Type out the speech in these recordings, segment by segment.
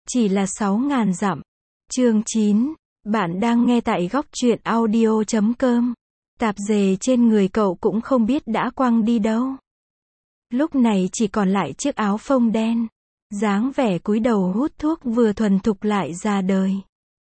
Chỉ là 6.000 dặm. Chương 9. Bạn đang nghe tại góc truyện audio.com. Tạp dề trên người cậu cũng không biết đã quăng đi đâu. Lúc này chỉ còn lại chiếc áo phông đen. Dáng vẻ cúi đầu hút thuốc vừa thuần thục lại ra đời.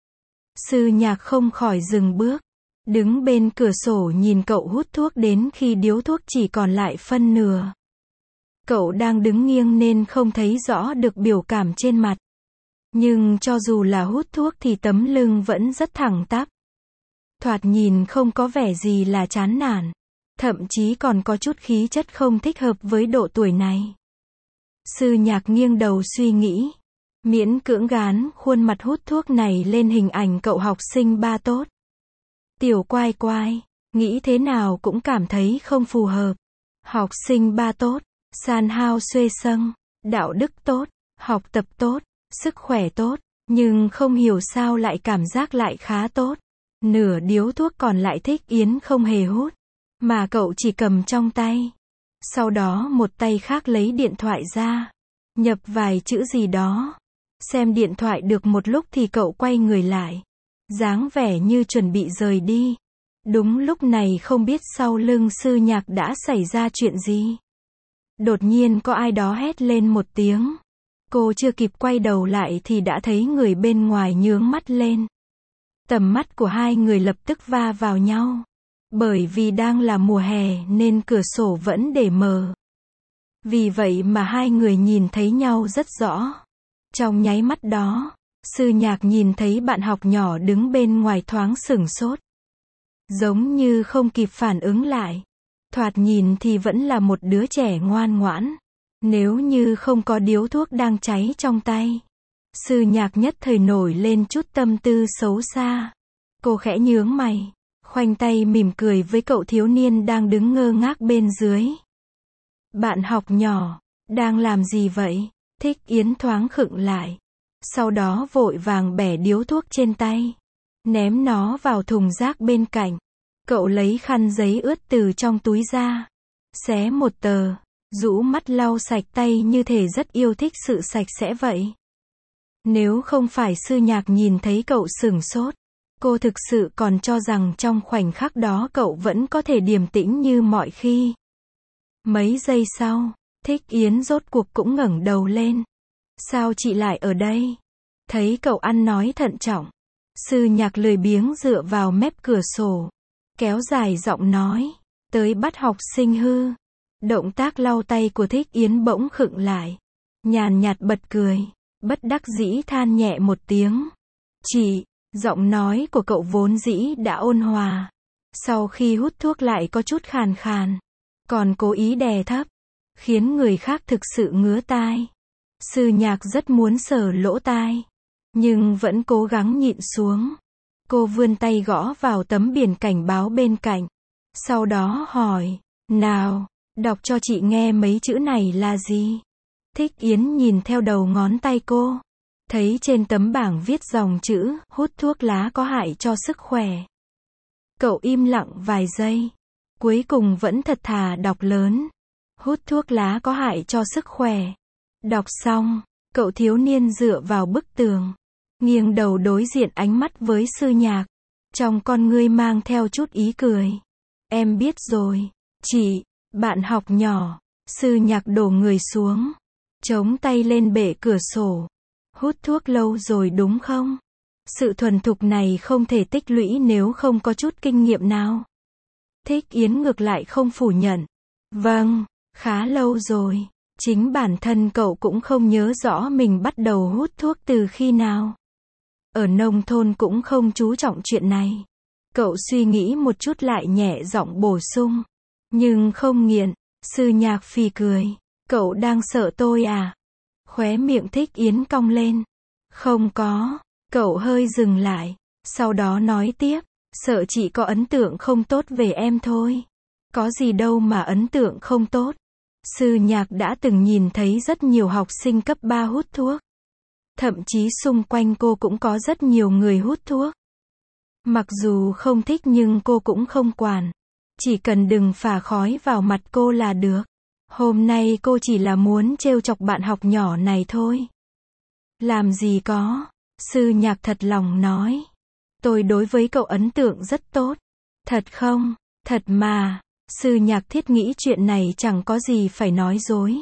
Sư Nhạc không khỏi dừng bước. Đứng bên cửa sổ nhìn cậu hút thuốc đến khi điếu thuốc chỉ còn lại phân nửa. Cậu đang đứng nghiêng nên không thấy rõ được biểu cảm trên mặt. Nhưng cho dù là hút thuốc thì tấm lưng vẫn rất thẳng tắp. Thoạt nhìn không có vẻ gì là chán nản. Thậm chí còn có chút khí chất không thích hợp với độ tuổi này. Sư Nhạc nghiêng đầu suy nghĩ. Miễn cưỡng gán khuôn mặt hút thuốc này lên hình ảnh cậu học sinh ba tốt. Tiểu Quai Quai, nghĩ thế nào cũng cảm thấy không phù hợp. Học sinh ba tốt, san hao xuê sâng, đạo đức tốt, học tập tốt, sức khỏe tốt, nhưng không hiểu sao lại cảm giác lại khá tốt. Nửa điếu thuốc còn lại Thích Yến không hề hút, mà cậu chỉ cầm trong tay. Sau đó một tay khác lấy điện thoại ra, nhập vài chữ gì đó. Xem điện thoại được một lúc thì cậu quay người lại, dáng vẻ như chuẩn bị rời đi. Đúng lúc này không biết sau lưng Sư Nhạc đã xảy ra chuyện gì. Đột nhiên có ai đó hét lên một tiếng. Cô chưa kịp quay đầu lại thì đã thấy người bên ngoài nhướng mắt lên. Tầm mắt của hai người lập tức va vào nhau. Bởi vì đang là mùa hè nên cửa sổ vẫn để mờ. Vì vậy mà hai người nhìn thấy nhau rất rõ. Trong nháy mắt đó, Sư Nhạc nhìn thấy bạn học nhỏ đứng bên ngoài thoáng sửng sốt. Giống như không kịp phản ứng lại. Thoạt nhìn thì vẫn là một đứa trẻ ngoan ngoãn. Nếu như không có điếu thuốc đang cháy trong tay. Sư Nhạc nhất thời nổi lên chút tâm tư xấu xa. Cô khẽ nhướng mày, khoanh tay mỉm cười với cậu thiếu niên đang đứng ngơ ngác bên dưới. Bạn học nhỏ, đang làm gì vậy? Thích Yến thoáng khựng lại. Sau đó vội vàng bẻ điếu thuốc trên tay. Ném nó vào thùng rác bên cạnh. Cậu lấy khăn giấy ướt từ trong túi ra. Xé một tờ. Rũ mắt lau sạch tay như thể rất yêu thích sự sạch sẽ vậy. Nếu không phải Sư Nhạc nhìn thấy cậu sửng sốt, cô thực sự còn cho rằng trong khoảnh khắc đó cậu vẫn có thể điềm tĩnh như mọi khi. Mấy giây sau, Thích Yến rốt cuộc cũng ngẩng đầu lên. Sao chị lại ở đây? Thấy cậu ăn nói thận trọng. Sư Nhạc lười biếng dựa vào mép cửa sổ. Kéo dài giọng nói. Tới bắt học sinh hư. Động tác lau tay của Thích Yến bỗng khựng lại. Nhàn nhạt bật cười. Bất đắc dĩ than nhẹ một tiếng. Chị, giọng nói của cậu vốn dĩ đã ôn hòa. Sau khi hút thuốc lại có chút khàn khàn. Còn cố ý đè thấp. Khiến người khác thực sự ngứa tai. Sư Nhạc rất muốn sờ lỗ tai. Nhưng vẫn cố gắng nhịn xuống. Cô vươn tay gõ vào tấm biển cảnh báo bên cạnh. Sau đó hỏi. Nào, đọc cho chị nghe mấy chữ này là gì? Thích Yến nhìn theo đầu ngón tay cô. Thấy trên tấm bảng viết dòng chữ, hút thuốc lá có hại cho sức khỏe. Cậu im lặng vài giây. Cuối cùng vẫn thật thà đọc lớn. Hút thuốc lá có hại cho sức khỏe. Đọc xong, cậu thiếu niên dựa vào bức tường. Nghiêng đầu đối diện ánh mắt với Sư Nhạc. Trong con ngươi mang theo chút ý cười. Em biết rồi. Chị, bạn học nhỏ. Sư Nhạc đổ người xuống. Chống tay lên bệ cửa sổ. Hút thuốc lâu rồi đúng không? Sự thuần thục này không thể tích lũy nếu không có chút kinh nghiệm nào. Thích Yến ngược lại không phủ nhận. Vâng, khá lâu rồi. Chính bản thân cậu cũng không nhớ rõ mình bắt đầu hút thuốc từ khi nào. Ở nông thôn cũng không chú trọng chuyện này. Cậu suy nghĩ một chút lại nhẹ giọng bổ sung. Nhưng không nghiện. Sư Nhạc phì cười. Cậu đang sợ tôi à? Khóe miệng Thích Yến cong lên. Không có. Cậu hơi dừng lại. Sau đó nói tiếp. Sợ chị có ấn tượng không tốt về em thôi. Có gì đâu mà ấn tượng không tốt. Sư Nhạc đã từng nhìn thấy rất nhiều học sinh cấp 3 hút thuốc. Thậm chí xung quanh cô cũng có rất nhiều người hút thuốc. Mặc dù không thích nhưng cô cũng không quản. Chỉ cần đừng phả khói vào mặt cô là được. Hôm nay cô chỉ là muốn trêu chọc bạn học nhỏ này thôi. Làm gì có. Sư Nhạc thật lòng nói. Tôi đối với cậu ấn tượng rất tốt. Thật không? Thật mà. Sư Nhạc thiết nghĩ chuyện này chẳng có gì phải nói dối.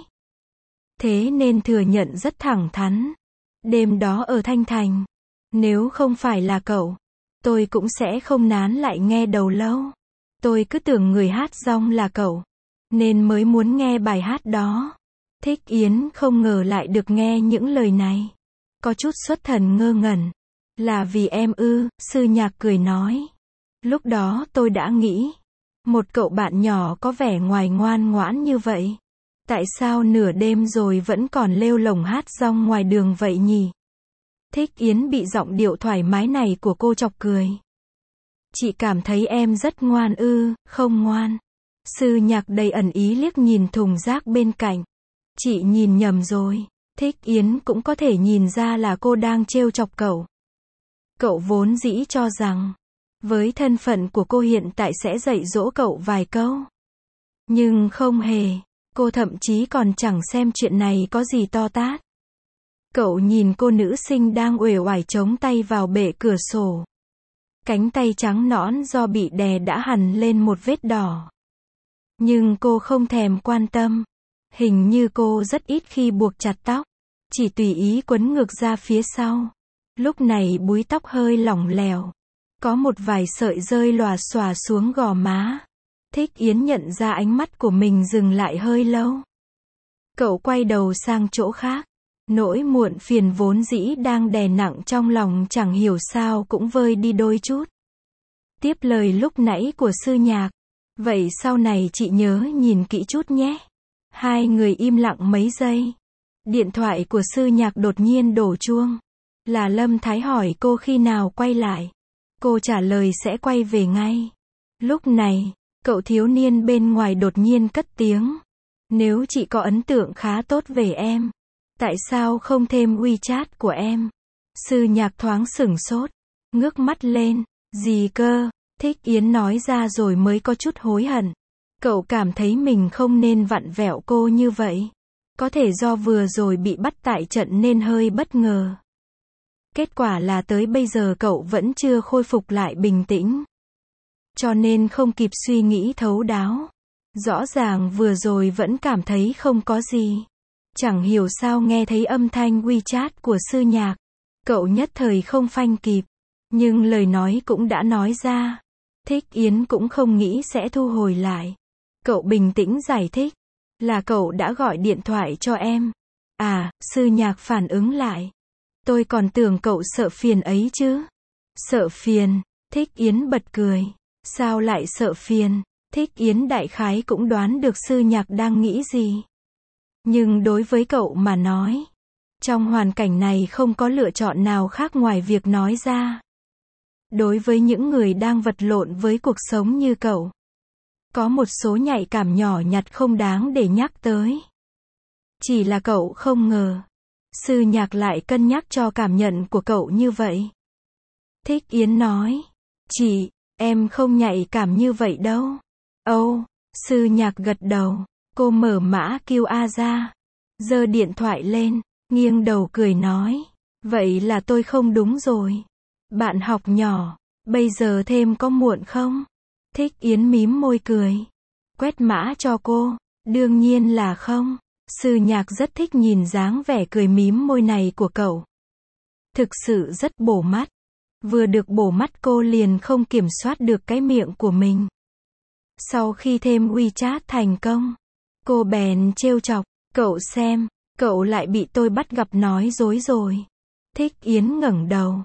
Thế nên thừa nhận rất thẳng thắn. Đêm đó ở Thanh Thành, nếu không phải là cậu, tôi cũng sẽ không nán lại nghe đầu lâu. Tôi cứ tưởng người hát rong là cậu, nên mới muốn nghe bài hát đó. Thích Yến không ngờ lại được nghe những lời này. Có chút xuất thần ngơ ngẩn. Là vì em ư, Sư Nhạc cười nói. Lúc đó tôi đã nghĩ, một cậu bạn nhỏ có vẻ ngoài ngoan ngoãn như vậy. Tại sao nửa đêm rồi vẫn còn lêu lồng hát rong ngoài đường vậy nhỉ? Thích Yến bị giọng điệu thoải mái này của cô chọc cười. Chị cảm thấy em rất ngoan ư, không ngoan. Sư Nhạc đầy ẩn ý liếc nhìn thùng rác bên cạnh. Chị nhìn nhầm rồi. Thích Yến cũng có thể nhìn ra là cô đang trêu chọc cậu. Cậu vốn dĩ cho rằng, với thân phận của cô hiện tại sẽ dạy dỗ cậu vài câu. Nhưng không hề. Cô thậm chí còn chẳng xem chuyện này có gì to tát. Cậu nhìn cô nữ sinh đang uể oải chống tay vào bệ cửa sổ. Cánh tay trắng nõn do bị đè đã hằn lên một vết đỏ. Nhưng cô không thèm quan tâm. Hình như cô rất ít khi buộc chặt tóc. Chỉ tùy ý quấn ngược ra phía sau. Lúc này búi tóc hơi lỏng lẻo. Có một vài sợi rơi lòa xòa xuống gò má. Thích Yến nhận ra ánh mắt của mình dừng lại hơi lâu. Cậu quay đầu sang chỗ khác. Nỗi muộn phiền vốn dĩ đang đè nặng trong lòng chẳng hiểu sao cũng vơi đi đôi chút. Tiếp lời lúc nãy của Sư Nhạc. Vậy sau này chị nhớ nhìn kỹ chút nhé. Hai người im lặng mấy giây. Điện thoại của Sư Nhạc đột nhiên đổ chuông. Là Lâm Thái hỏi cô khi nào quay lại. Cô trả lời sẽ quay về ngay. Lúc này, cậu thiếu niên bên ngoài đột nhiên cất tiếng. Nếu chị có ấn tượng khá tốt về em, tại sao không thêm WeChat của em? Sư Nhạc thoáng sửng sốt, ngước mắt lên. Gì cơ? Thích Yến nói ra rồi mới có chút hối hận. Cậu cảm thấy mình không nên vặn vẹo cô như vậy. Có thể do vừa rồi bị bắt tại trận nên hơi bất ngờ. Kết quả là tới bây giờ cậu vẫn chưa khôi phục lại bình tĩnh. Cho nên không kịp suy nghĩ thấu đáo. Rõ ràng vừa rồi vẫn cảm thấy không có gì. Chẳng hiểu sao nghe thấy âm thanh WeChat của Sư Nhạc. Cậu nhất thời không phanh kịp. Nhưng lời nói cũng đã nói ra. Thích Yến cũng không nghĩ sẽ thu hồi lại. Cậu bình tĩnh giải thích. Là cậu đã gọi điện thoại cho em. À, Sư Nhạc phản ứng lại. Tôi còn tưởng cậu sợ phiền ấy chứ. Sợ phiền? Thích Yến bật cười. Sao lại sợ phiền? Thích Yến đại khái cũng đoán được Sư Nhạc đang nghĩ gì. Nhưng đối với cậu mà nói, trong hoàn cảnh này không có lựa chọn nào khác ngoài việc nói ra. Đối với những người đang vật lộn với cuộc sống như cậu, có một số nhạy cảm nhỏ nhặt không đáng để nhắc tới. Chỉ là cậu không ngờ, Sư Nhạc lại cân nhắc cho cảm nhận của cậu như vậy. Thích Yến nói, chị, em không nhạy cảm như vậy đâu. Âu, Sư Nhạc gật đầu, cô mở mã QR ra, giơ điện thoại lên, nghiêng đầu cười nói, vậy là tôi không đúng rồi. Bạn học nhỏ, bây giờ thêm có muộn không? Thích Yến mím môi cười, quét mã cho cô, đương nhiên là không. Sư Nhạc rất thích nhìn dáng vẻ cười mím môi này của cậu. Thực sự rất bổ mắt. Vừa được bổ mắt cô liền không kiểm soát được cái miệng của mình. Sau khi thêm WeChat thành công, cô bèn trêu chọc, cậu xem, cậu lại bị tôi bắt gặp nói dối rồi. Thích Yến ngẩng đầu,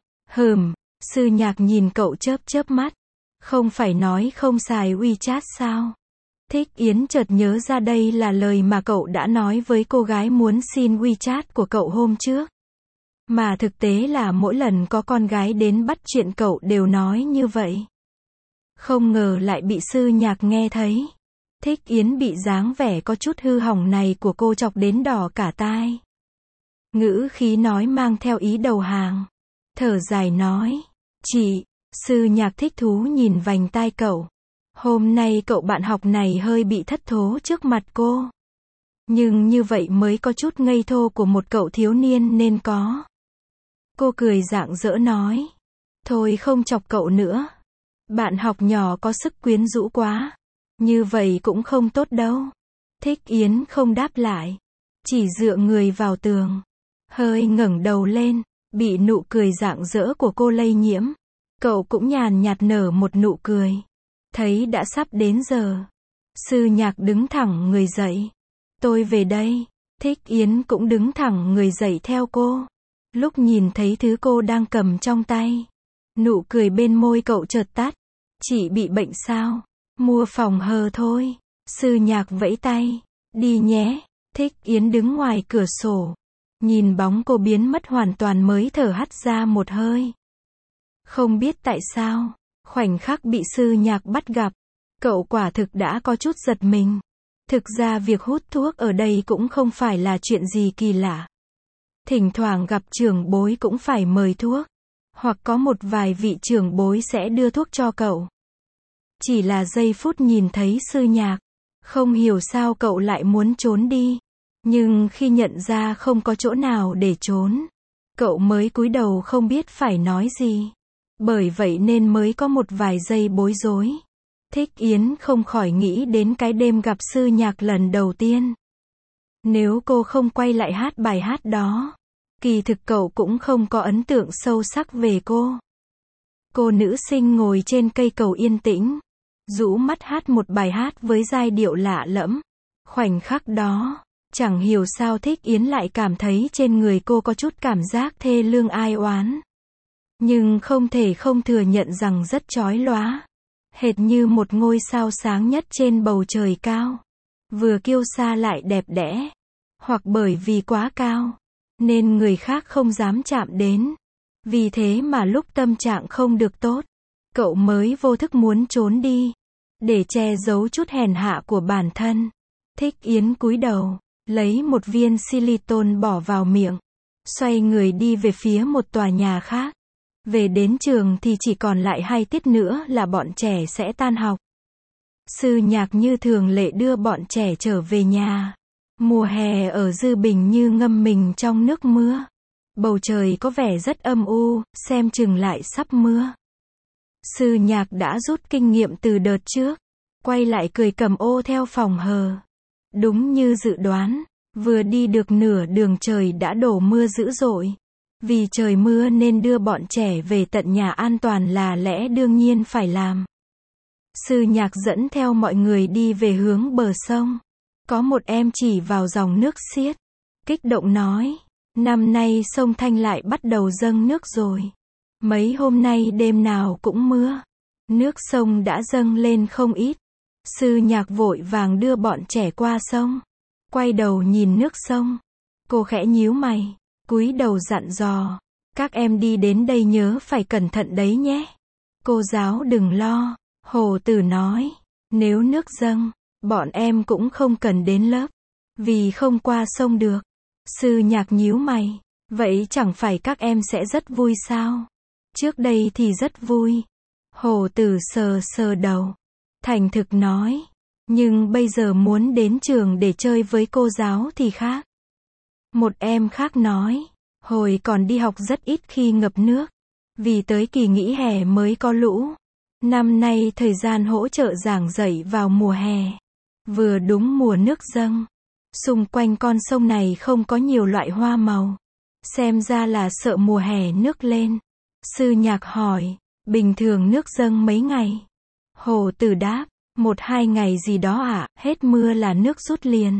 Sư Nhạc nhìn cậu chớp chớp mắt. Không phải nói không xài WeChat sao? Thích Yến chợt nhớ ra đây là lời mà cậu đã nói với cô gái muốn xin WeChat của cậu hôm trước. Mà thực tế là mỗi lần có con gái đến bắt chuyện cậu đều nói như vậy. Không ngờ lại bị Sư Nhạc nghe thấy. Thích Yến bị dáng vẻ có chút hư hỏng này của cô chọc đến đỏ cả tai. Ngữ khí nói mang theo ý đầu hàng. Thở dài nói, chị. Sư Nhạc thích thú nhìn vành tai cậu. Hôm nay cậu bạn học này hơi bị thất thố trước mặt cô. Nhưng như vậy mới có chút ngây thô của một cậu thiếu niên nên có. Cô cười rạng rỡ nói. Thôi không chọc cậu nữa. Bạn học nhỏ có sức quyến rũ quá. Như vậy cũng không tốt đâu. Thích Yến không đáp lại. Chỉ dựa người vào tường. Hơi ngẩng đầu lên. Bị nụ cười rạng rỡ của cô lây nhiễm. Cậu cũng nhàn nhạt nở một nụ cười. Thấy đã sắp đến giờ. Sư Nhạc đứng thẳng người dậy. Tôi về đây. Thích Yến cũng đứng thẳng người dậy theo cô. Lúc nhìn thấy thứ cô đang cầm trong tay. Nụ cười bên môi cậu chợt tắt. Chị bị bệnh sao? Mua phòng hờ thôi. Sư Nhạc vẫy tay. Đi nhé. Thích Yến đứng ngoài cửa sổ. Nhìn bóng cô biến mất hoàn toàn mới thở hắt ra một hơi. Không biết tại sao, khoảnh khắc bị Sư Nhạc bắt gặp, cậu quả thực đã có chút giật mình. Thực ra việc hút thuốc ở đây cũng không phải là chuyện gì kỳ lạ. Thỉnh thoảng gặp trưởng bối cũng phải mời thuốc, hoặc có một vài vị trưởng bối sẽ đưa thuốc cho cậu. Chỉ là giây phút nhìn thấy Sư Nhạc, không hiểu sao cậu lại muốn trốn đi. Nhưng khi nhận ra không có chỗ nào để trốn, cậu mới cúi đầu không biết phải nói gì. Bởi vậy nên mới có một vài giây bối rối. Thích Yến không khỏi nghĩ đến cái đêm gặp Sư Nhạc lần đầu tiên. Nếu cô không quay lại hát bài hát đó, kỳ thực cậu cũng không có ấn tượng sâu sắc về cô. Cô nữ sinh ngồi trên cây cầu yên tĩnh, rũ mắt hát một bài hát với giai điệu lạ lẫm. Khoảnh khắc đó, chẳng hiểu sao Thích Yến lại cảm thấy trên người cô có chút cảm giác thê lương ai oán. Nhưng không thể không thừa nhận rằng rất chói lóa. Hệt như một ngôi sao sáng nhất trên bầu trời cao. Vừa kiêu sa lại đẹp đẽ. Hoặc bởi vì quá cao, nên người khác không dám chạm đến. Vì thế mà lúc tâm trạng không được tốt, cậu mới vô thức muốn trốn đi. Để che giấu chút hèn hạ của bản thân. Thích Yến cúi đầu, lấy một viên xyliton bỏ vào miệng. Xoay người đi về phía một tòa nhà khác. Về đến trường thì chỉ còn lại 2 tiết nữa là bọn trẻ sẽ tan học. Sư Nhạc như thường lệ đưa bọn trẻ trở về nhà. Mùa hè ở Dư Bình như ngâm mình trong nước mưa. Bầu trời có vẻ rất âm u, xem chừng lại sắp mưa. Sư Nhạc đã rút kinh nghiệm từ đợt trước. Quay lại cười cầm ô theo phòng hờ. Đúng như dự đoán, vừa đi được nửa đường trời đã đổ mưa dữ dội. Vì trời mưa nên đưa bọn trẻ về tận nhà an toàn là lẽ đương nhiên phải làm. Sư Nhạc dẫn theo mọi người đi về hướng bờ sông. Có một em chỉ vào dòng nước xiết. Kích động nói, năm nay sông Thanh lại bắt đầu dâng nước rồi. Mấy hôm nay đêm nào cũng mưa. Nước sông đã dâng lên không ít. Sư Nhạc vội vàng đưa bọn trẻ qua sông. Quay đầu nhìn nước sông. Cô khẽ nhíu mày. Cúi đầu dặn dò. Các em đi đến đây nhớ phải cẩn thận đấy nhé. Cô giáo đừng lo. Hồ Tử nói. Nếu nước dâng, bọn em cũng không cần đến lớp. Vì không qua sông được. Sư Nhạc nhíu mày. Vậy chẳng phải các em sẽ rất vui sao? Trước đây thì rất vui. Hồ Tử sờ sờ đầu. Thành thực nói. Nhưng bây giờ muốn đến trường để chơi với cô giáo thì khác. Một em khác nói. Hồi còn đi học rất ít khi ngập nước. Vì tới kỳ nghỉ hè mới có lũ. Năm nay thời gian hỗ trợ giảng dạy vào mùa hè. Vừa đúng mùa nước dâng. Xung quanh con sông này không có nhiều loại hoa màu. Xem ra là sợ mùa hè nước lên. Sư Nhạc hỏi. Bình thường nước dâng mấy ngày? Hồ Tử đáp. 1-2 ngày gì đó ạ, hết mưa là nước rút liền.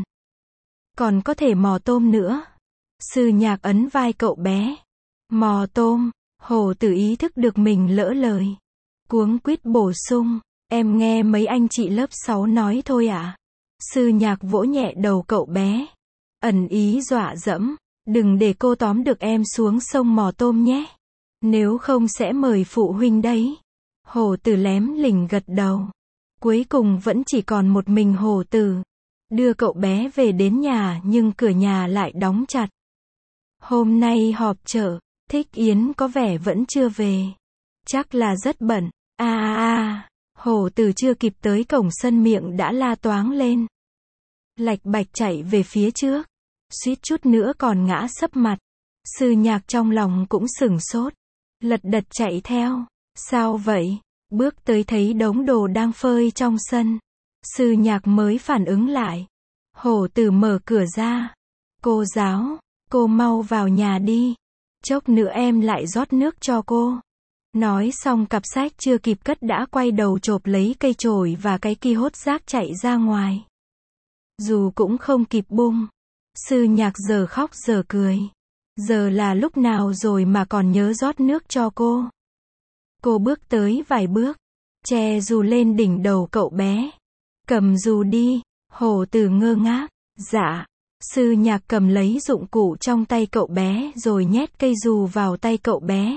Còn có thể mò tôm nữa. Sư Nhạc ấn vai cậu bé. Mò tôm. Hồ Tử ý thức được mình lỡ lời. Cuống quýt bổ sung. Em nghe mấy anh chị lớp 6 nói thôi ạ. Sư Nhạc vỗ nhẹ đầu cậu bé. Ẩn ý dọa dẫm. Đừng để cô tóm được em xuống sông mò tôm nhé. Nếu không sẽ mời phụ huynh đấy. Hồ Tử lém lỉnh gật đầu. Cuối cùng vẫn chỉ còn một mình Hồ Tử. Đưa cậu bé về đến nhà nhưng cửa nhà lại đóng chặt. Hôm nay họp chợ, Thích Yến có vẻ vẫn chưa về. Chắc là rất bận. Hồ Tử chưa kịp tới cổng sân miệng đã la toáng lên. Lạch bạch chạy về phía trước. Suýt chút nữa còn ngã sấp mặt. Sư Nhạc trong lòng cũng sửng sốt. Lật đật chạy theo. Sao vậy? Bước tới thấy đống đồ đang phơi trong sân. Sư Nhạc mới phản ứng lại. Hổ Tử mở cửa ra. Cô giáo, cô mau vào nhà đi. Chốc nữa em lại rót nước cho cô. Nói xong cặp sách chưa kịp cất đã quay đầu chộp lấy cây chổi và cái ki hốt rác chạy ra ngoài. Dù cũng không kịp bung. Sư Nhạc giờ khóc giờ cười. Giờ là lúc nào rồi mà còn nhớ rót nước cho cô. Cô bước tới vài bước. Che dù lên đỉnh đầu cậu bé. Cầm dù đi. Hổ Tử ngơ ngác. Dạ. Sư Nhạc cầm lấy dụng cụ trong tay cậu bé rồi nhét cây dù vào tay cậu bé.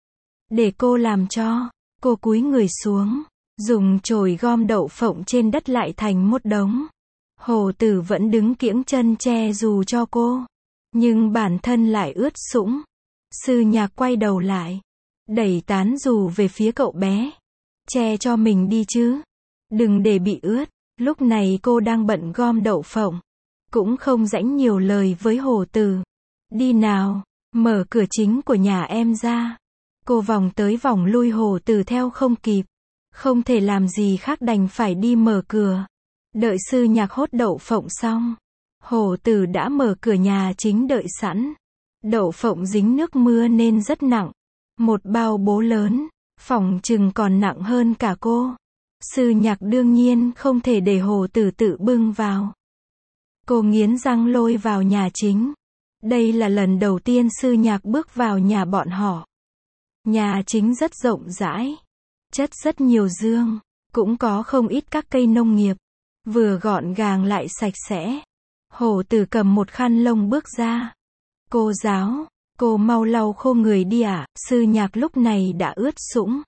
Để cô làm cho. Cô cúi người xuống. Dùng chổi gom đậu phộng trên đất lại thành một đống. Hổ Tử vẫn đứng kiễng chân che dù cho cô. Nhưng bản thân lại ướt sũng. Sư Nhạc quay đầu lại. Đẩy tán dù về phía cậu bé. Che cho mình đi chứ. Đừng để bị ướt. Lúc này cô đang bận gom đậu phộng. Cũng không rảnh nhiều lời với Hổ Tử. Đi nào, mở cửa chính của nhà em ra. Cô vòng tới vòng lui Hổ Tử theo không kịp. Không thể làm gì khác đành phải đi mở cửa. Đợi Sư Nhạc hốt đậu phộng xong. Hổ Tử đã mở cửa nhà chính đợi sẵn. Đậu phộng dính nước mưa nên rất nặng. Một bao bố lớn, phỏng chừng còn nặng hơn cả cô. Sư Nhạc đương nhiên không thể để Hổ Tử tự bưng vào. Cô nghiến răng lôi vào nhà chính. Đây là lần đầu tiên Sư Nhạc bước vào nhà bọn họ. Nhà chính rất rộng rãi. Chất rất nhiều giường. Cũng có không ít các cây nông nghiệp. Vừa gọn gàng lại sạch sẽ. Hổ Tử cầm một khăn lông bước ra. Cô giáo, cô mau lau khô người đi ạ. Sư Nhạc lúc này đã ướt sũng.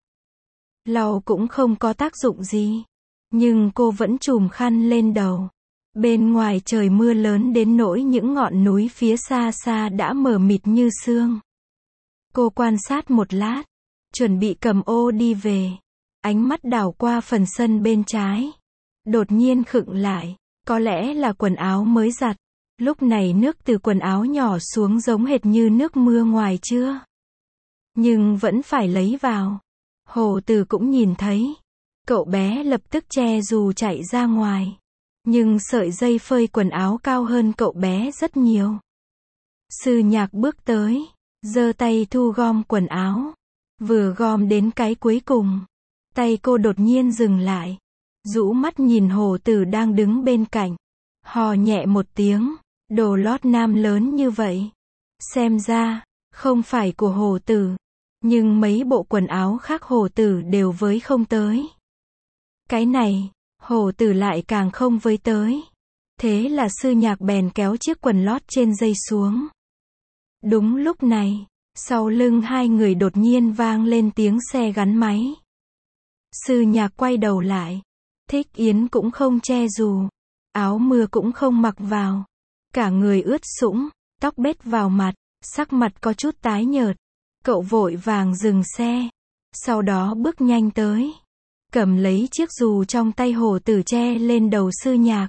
Lau cũng không có tác dụng gì. Nhưng cô vẫn trùm khăn lên đầu. Bên ngoài trời mưa lớn đến nỗi những ngọn núi phía xa xa đã mờ mịt như sương. Cô quan sát một lát. Chuẩn bị cầm ô đi về. Ánh mắt đảo qua phần sân bên trái. Đột nhiên khựng lại. Có lẽ là quần áo mới giặt. Lúc này nước từ quần áo nhỏ xuống giống hệt như nước mưa ngoài trưa. Nhưng vẫn phải lấy vào. Hổ Tử cũng nhìn thấy. Cậu bé lập tức che dù chạy ra ngoài. Nhưng sợi dây phơi quần áo cao hơn cậu bé rất nhiều. Sư Nhạc bước tới. Giơ tay thu gom quần áo. Vừa gom đến cái cuối cùng. Tay cô đột nhiên dừng lại. Rũ mắt nhìn Hổ Tử đang đứng bên cạnh. Hò nhẹ một tiếng. Đồ lót nam lớn như vậy. Xem ra, không phải của Hổ Tử. Nhưng mấy bộ quần áo khác Hổ Tử đều với không tới. Cái này, Hổ Tử lại càng không với tới. Thế là Sư Nhạc bèn kéo chiếc quần lót trên dây xuống. Đúng lúc này, sau lưng hai người đột nhiên vang lên tiếng xe gắn máy. Sư Nhạc quay đầu lại. Thích Yến cũng không che dù. Áo mưa cũng không mặc vào. Cả người ướt sũng, tóc bết vào mặt, sắc mặt có chút tái nhợt. Cậu vội vàng dừng xe. Sau đó bước nhanh tới. Cầm lấy chiếc dù trong tay Hổ Tử che lên đầu Sư Nhạc.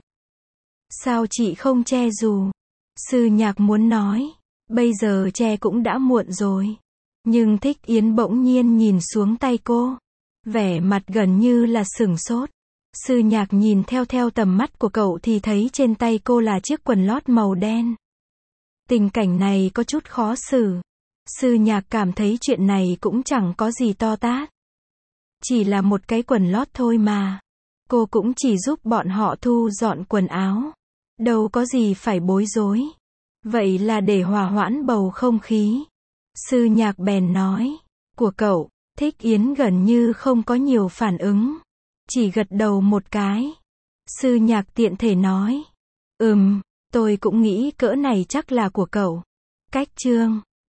Sao chị không che dù? Sư Nhạc muốn nói. Bây giờ che cũng đã muộn rồi. Nhưng Thích Yến bỗng nhiên nhìn xuống tay cô. Vẻ mặt gần như là sửng sốt. Sư Nhạc nhìn theo tầm mắt của cậu thì thấy trên tay cô là chiếc quần lót màu đen. Tình cảnh này có chút khó xử. Sư Nhạc cảm thấy chuyện này cũng chẳng có gì to tát. Chỉ là một cái quần lót thôi mà. Cô cũng chỉ giúp bọn họ thu dọn quần áo. Đâu có gì phải bối rối. Vậy là để hòa hoãn bầu không khí. Sư Nhạc bèn nói. Của cậu, Thích Yến gần như không có nhiều phản ứng. Chỉ gật đầu một cái. Sư Nhạc tiện thể nói. Tôi cũng nghĩ cỡ này chắc là của cậu. Cách chương